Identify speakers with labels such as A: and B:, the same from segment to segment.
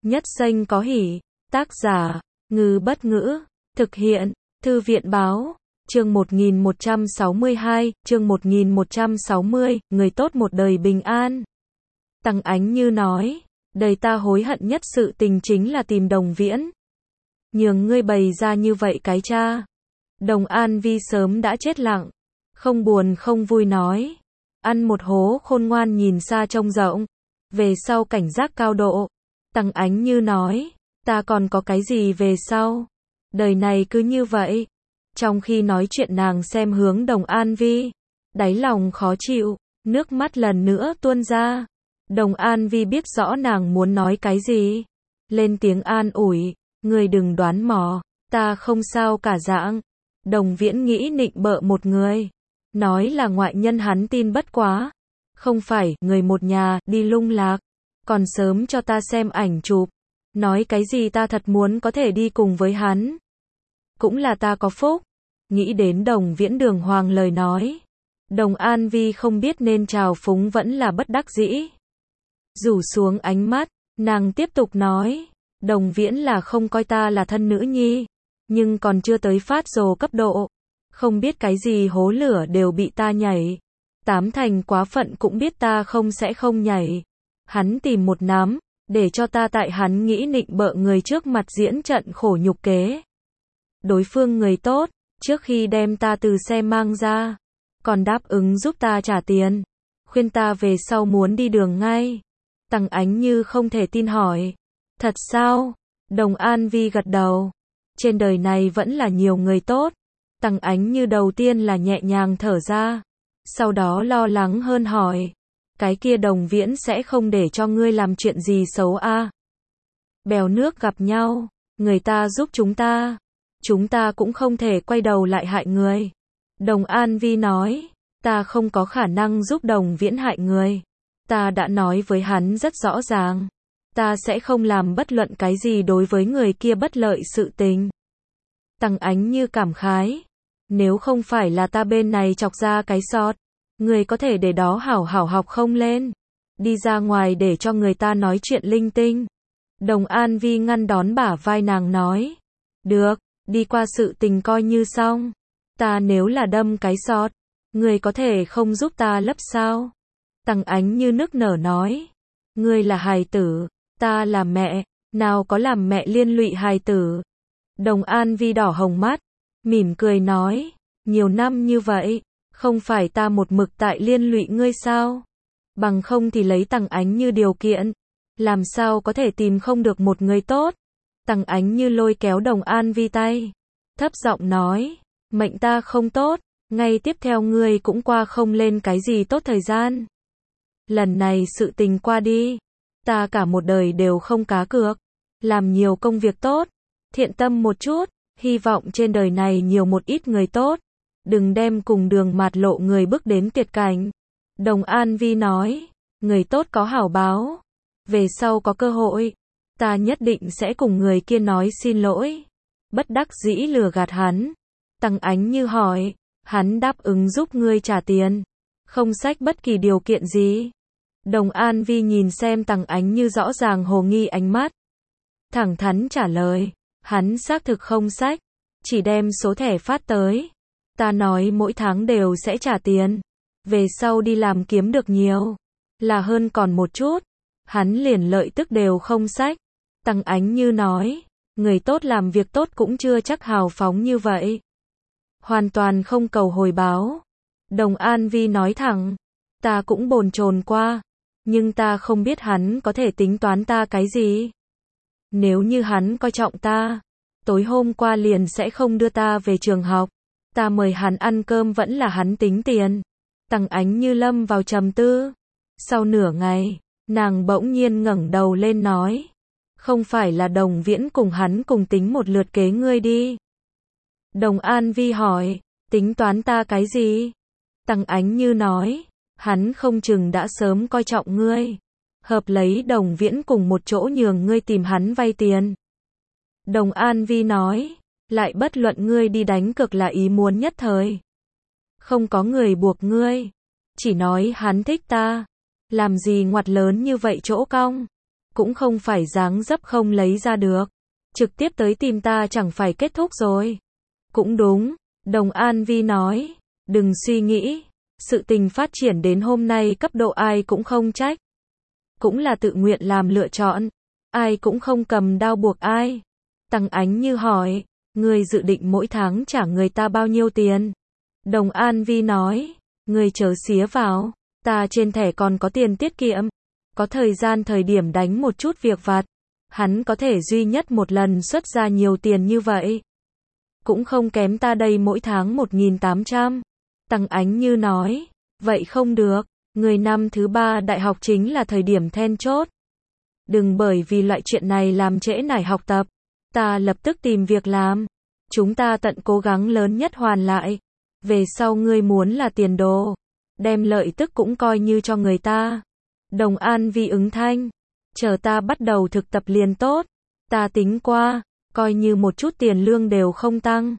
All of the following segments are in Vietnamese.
A: Nhất danh có hỷ. Tác giả, Ngư Bất Ngữ. Thực hiện, Thư viện Báo. Chương 1162, chương 1160, người tốt một đời bình an. Tăng Ánh Như nói, đời ta hối hận nhất sự tình chính là tìm Đồng Viễn. Nhường ngươi bày ra như vậy cái cha. Đồng An Vi sớm đã chết lặng, không buồn không vui nói. Ăn một hố khôn ngoan nhìn xa trông rộng, về sau cảnh giác cao độ. Tăng Ánh Như nói, ta còn có cái gì về sau? Đời này cứ như vậy. Trong khi nói chuyện nàng xem hướng Đồng An Vi, đáy lòng khó chịu, nước mắt lần nữa tuôn ra. Đồng An Vi biết rõ nàng muốn nói cái gì, lên tiếng an ủi, ngươi đừng đoán mò, ta không sao cả dạng. Đồng Viễn nghĩ nịnh bợ một người, nói là ngoại nhân hắn tin bất quá, không phải người một nhà đi lung lạc, còn sớm cho ta xem ảnh chụp, nói cái gì ta thật muốn có thể đi cùng với hắn. Cũng là ta có phúc. Nghĩ đến Đồng Viễn đường hoàng lời nói, Đồng An Vi không biết nên trào phúng vẫn là bất đắc dĩ. Rủ xuống ánh mắt, nàng tiếp tục nói, Đồng Viễn là không coi ta là thân nữ nhi, nhưng còn chưa tới phát rồ cấp độ, không biết cái gì hố lửa đều bị ta nhảy, tám thành quá phận cũng biết ta sẽ không nhảy. Hắn tìm một nắm, để cho ta tại hắn nghĩ nịnh bợ người trước mặt diễn trận khổ nhục kế. Đối phương người tốt, trước khi đem ta từ xe mang ra, còn đáp ứng giúp ta trả tiền, khuyên ta về sau muốn đi đường ngay. Tăng Ánh Như không thể tin hỏi, thật sao? Đồng An Vi gật đầu, trên đời này vẫn là nhiều người tốt. Tăng Ánh Như đầu tiên là nhẹ nhàng thở ra, sau đó lo lắng hơn hỏi, cái kia Đồng Viễn sẽ không để cho ngươi làm chuyện gì xấu à? Bèo nước gặp nhau, người ta giúp chúng ta cũng không thể quay đầu lại hại người. Đồng An Vi nói, ta không có khả năng giúp Đồng Viễn hại người. Ta đã nói với hắn rất rõ ràng, ta sẽ không làm bất luận cái gì đối với người kia bất lợi sự tình. Tăng Ánh Như cảm khái, nếu không phải là ta bên này chọc ra cái sọt, người có thể để đó hảo hảo học không lên, đi ra ngoài để cho người ta nói chuyện linh tinh. Đồng An Vi ngăn đón bả vai nàng nói, được, đi qua sự tình coi như xong. Ta nếu là đâm cái sọt, người có thể không giúp ta lấp sao? Tăng Ánh Như nức nở nói, ngươi là hài tử, ta là mẹ, nào có làm mẹ liên lụy hài tử. Đồng An Vi đỏ hồng mắt, mỉm cười nói, nhiều năm như vậy, không phải ta một mực tại liên lụy ngươi sao? Bằng không thì lấy Tăng Ánh Như điều kiện, làm sao có thể tìm không được một người tốt? Tăng Ánh Như lôi kéo Đồng An Vi tay, thấp giọng nói, mệnh ta không tốt, ngay tiếp theo ngươi cũng qua không lên cái gì tốt thời gian. Lần này sự tình qua đi, ta cả một đời đều không cá cược, làm nhiều công việc tốt, thiện tâm một chút, hy vọng trên đời này nhiều một ít người tốt, đừng đem cùng đường mạt lộ người bước đến tuyệt cảnh. Đồng An Vi nói, người tốt có hảo báo, về sau có cơ hội, ta nhất định sẽ cùng người kia nói xin lỗi. Bất đắc dĩ lừa gạt hắn. Tăng Ánh Như hỏi, hắn đáp ứng giúp ngươi trả tiền, không xách bất kỳ điều kiện gì. Đồng An Vi nhìn xem Tăng Ánh Như rõ ràng hồ nghi ánh mắt, thẳng thắn trả lời, hắn xác thực không xách, chỉ đem số thẻ phát tới. Ta nói mỗi tháng đều sẽ trả tiền, về sau đi làm kiếm được nhiều, là hơn còn một chút, hắn liền lợi tức đều không xách. Tăng Ánh Như nói, người tốt làm việc tốt cũng chưa chắc hào phóng như vậy. Hoàn toàn không cầu hồi báo. Đồng An Vi nói thẳng, ta cũng bồn chồn qua, nhưng ta không biết hắn có thể tính toán ta cái gì. Nếu như hắn coi trọng ta, tối hôm qua liền sẽ không đưa ta về trường học, ta mời hắn ăn cơm vẫn là hắn tính tiền. Tăng Ánh Như lâm vào trầm tư. Sau nửa ngày, nàng bỗng nhiên ngẩng đầu lên nói, không phải là Đồng Viễn cùng hắn cùng tính một lượt kế ngươi đi. Đồng An Vi hỏi, tính toán ta cái gì? Tăng Ánh Như nói, hắn không chừng đã sớm coi trọng ngươi, hợp lấy Đồng Viễn cùng một chỗ nhường ngươi tìm hắn vay tiền. Đồng An Vi nói, lại bất luận ngươi đi đánh cược là ý muốn nhất thời. Không có người buộc ngươi, chỉ nói hắn thích ta, làm gì ngoặt lớn như vậy chỗ cong. cũng không phải dáng dấp không lấy ra được. Trực tiếp tới tìm ta chẳng phải kết thúc rồi. Cũng đúng, Đồng An Vi nói, đừng suy nghĩ, sự tình phát triển đến hôm nay cấp độ ai cũng không trách. Cũng là tự nguyện làm lựa chọn, ai cũng không cầm đao buộc ai. Tăng Ánh Như hỏi, ngươi dự định mỗi tháng trả người ta bao nhiêu tiền? Đồng An Vi nói, ngươi chớ xía vào, ta trên thẻ còn có tiền tiết kiệm, có thời gian thời điểm đánh một chút việc vặt. Hắn có thể duy nhất một lần xuất ra nhiều tiền như vậy. Cũng không kém ta đây mỗi tháng 1.800. Tăng Ánh Như nói, vậy không được, người năm thứ 3 đại học chính là thời điểm then chốt. Đừng bởi vì loại chuyện này làm trễ nải học tập. Ta lập tức tìm việc làm. Chúng ta tận cố gắng lớn nhất hoàn lại. Về sau ngươi muốn là tiền đồ, đem lợi tức cũng coi như cho người ta. Đồng An Vi ứng thanh, chờ ta bắt đầu thực tập liền tốt. Ta tính qua, coi như một chút tiền lương đều không tăng.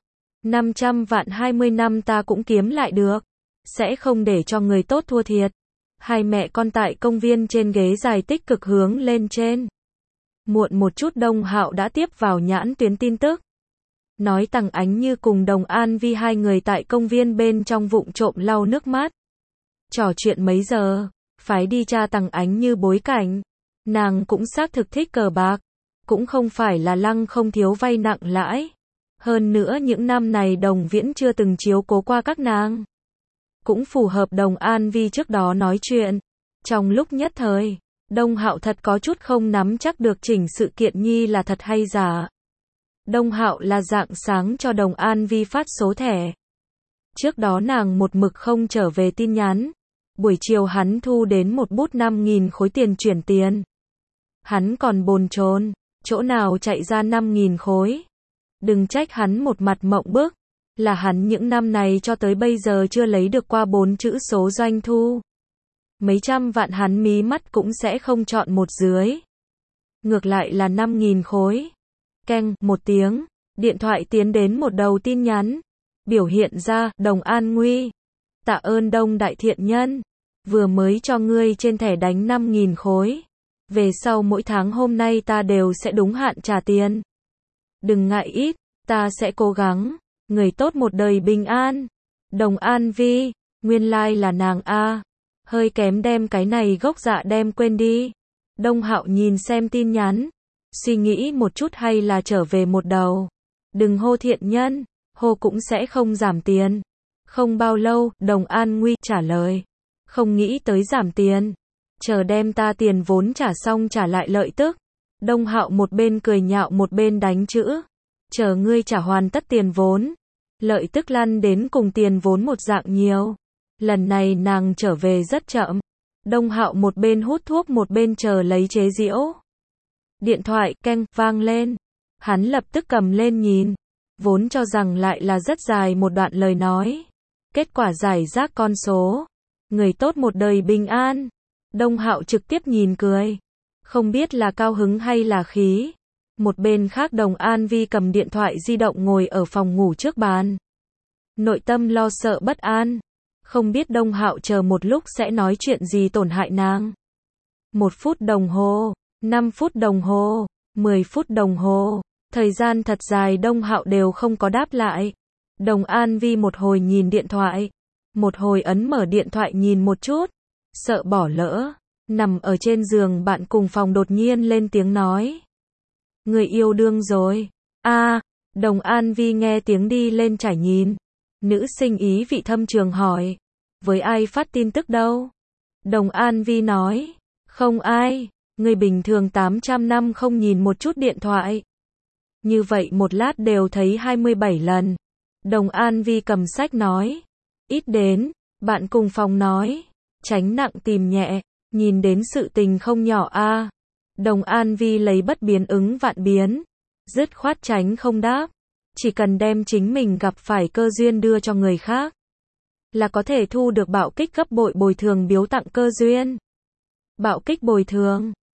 A: 500 vạn 20 năm ta cũng kiếm lại được. Sẽ không để cho người tốt thua thiệt. Hai mẹ con tại công viên trên ghế dài tích cực hướng lên trên. Muộn một chút Đông Hạo đã tiếp vào nhãn tuyến tin tức. Nói Tăng Ánh Như cùng Đồng An Vi hai người tại công viên bên trong vụng trộm lau nước mắt. Trò chuyện mấy giờ, phái đi tra Tăng Ánh Như bối cảnh. Nàng cũng xác thực thích cờ bạc. Cũng không phải là lăng không thiếu vay nặng lãi. Hơn nữa những năm này Đồng Viễn chưa từng chiếu cố qua các nàng. Cũng phù hợp Đồng An Vi trước đó nói chuyện. Trong lúc nhất thời, Đông Hạo thật có chút không nắm chắc được chỉnh sự kiện nhi là thật hay giả. Đông Hạo là rạng sáng cho Đồng An Vi phát số thẻ. Trước đó nàng một mực không trở về tin nhắn. Buổi chiều hắn thu đến một bút 5.000 khối tiền chuyển tiền. Hắn còn bồn chồn, chỗ nào chạy ra 5.000 khối. Đừng trách hắn một mặt mộng bức, là hắn những năm này cho tới bây giờ chưa lấy được qua 4 chữ số doanh thu. Mấy trăm vạn hắn mí mắt cũng sẽ không chọn một dưới. Ngược lại là 5.000 khối. Keng, một tiếng, điện thoại tiến đến một đầu tin nhắn. Biểu hiện ra, Đồng An Nguy. Tạ ơn Đông đại thiện nhân. Vừa mới cho ngươi trên thẻ đánh 5.000 khối. Về sau mỗi tháng hôm nay ta đều sẽ đúng hạn trả tiền. Đừng ngại ít, ta sẽ cố gắng. Người tốt một đời bình an. Đồng An Vi, nguyên lai là nàng a. Hơi kém đem cái này gốc dạ đem quên đi. Đông Hạo nhìn xem tin nhắn. Suy nghĩ một chút hay là trở về một đầu. Đừng hô thiện nhân, hô cũng sẽ không giảm tiền. Không bao lâu, Đồng An Nguy trả lời. Không nghĩ tới giảm tiền. Chờ đem ta tiền vốn trả xong trả lại lợi tức. Đông Hạo một bên cười nhạo một bên đánh chữ. Chờ ngươi trả hoàn tất tiền vốn. Lợi tức lăn đến cùng tiền vốn một dạng nhiều. Lần này nàng trở về rất chậm. Đông Hạo một bên hút thuốc một bên chờ lấy chế giễu. Điện thoại keng vang lên. Hắn lập tức cầm lên nhìn. Vốn cho rằng lại là rất dài một đoạn lời nói. Kết quả giải rác con số. Người tốt một đời bình an. Đông Hạo trực tiếp nhìn cười. Không biết là cao hứng hay là khí. Một bên khác Đồng An Vi cầm điện thoại di động ngồi ở phòng ngủ trước bàn. Nội tâm lo sợ bất an. Không biết Đông Hạo chờ một lúc sẽ nói chuyện gì tổn hại nàng. 1 phút đồng hồ, 5 phút đồng hồ, 10 phút đồng hồ. Thời gian thật dài Đông Hạo đều không có đáp lại. Đồng An Vi một hồi nhìn điện thoại. Một hồi ấn mở điện thoại nhìn một chút. Sợ bỏ lỡ. Nằm ở trên giường bạn cùng phòng đột nhiên lên tiếng nói. Người yêu đương rồi. Đồng An Vi nghe tiếng đi lên trải nhìn. Nữ sinh ý vị thâm trường hỏi. Với ai phát tin tức đâu? Đồng An Vi nói. Không ai. Người bình thường 800 năm không nhìn một chút điện thoại. Như vậy một lát đều thấy 27 lần. Đồng An Vi cầm sách nói. Ít đến. Bạn cùng phòng nói. Tránh nặng tìm nhẹ. Nhìn đến sự tình không nhỏ a. Đồng An Vi lấy bất biến ứng vạn biến. Dứt khoát tránh không đáp. Chỉ cần đem chính mình gặp phải cơ duyên đưa cho người khác. Là có thể thu được bạo kích gấp bội bồi thường biếu tặng cơ duyên. Bạo kích bồi thường.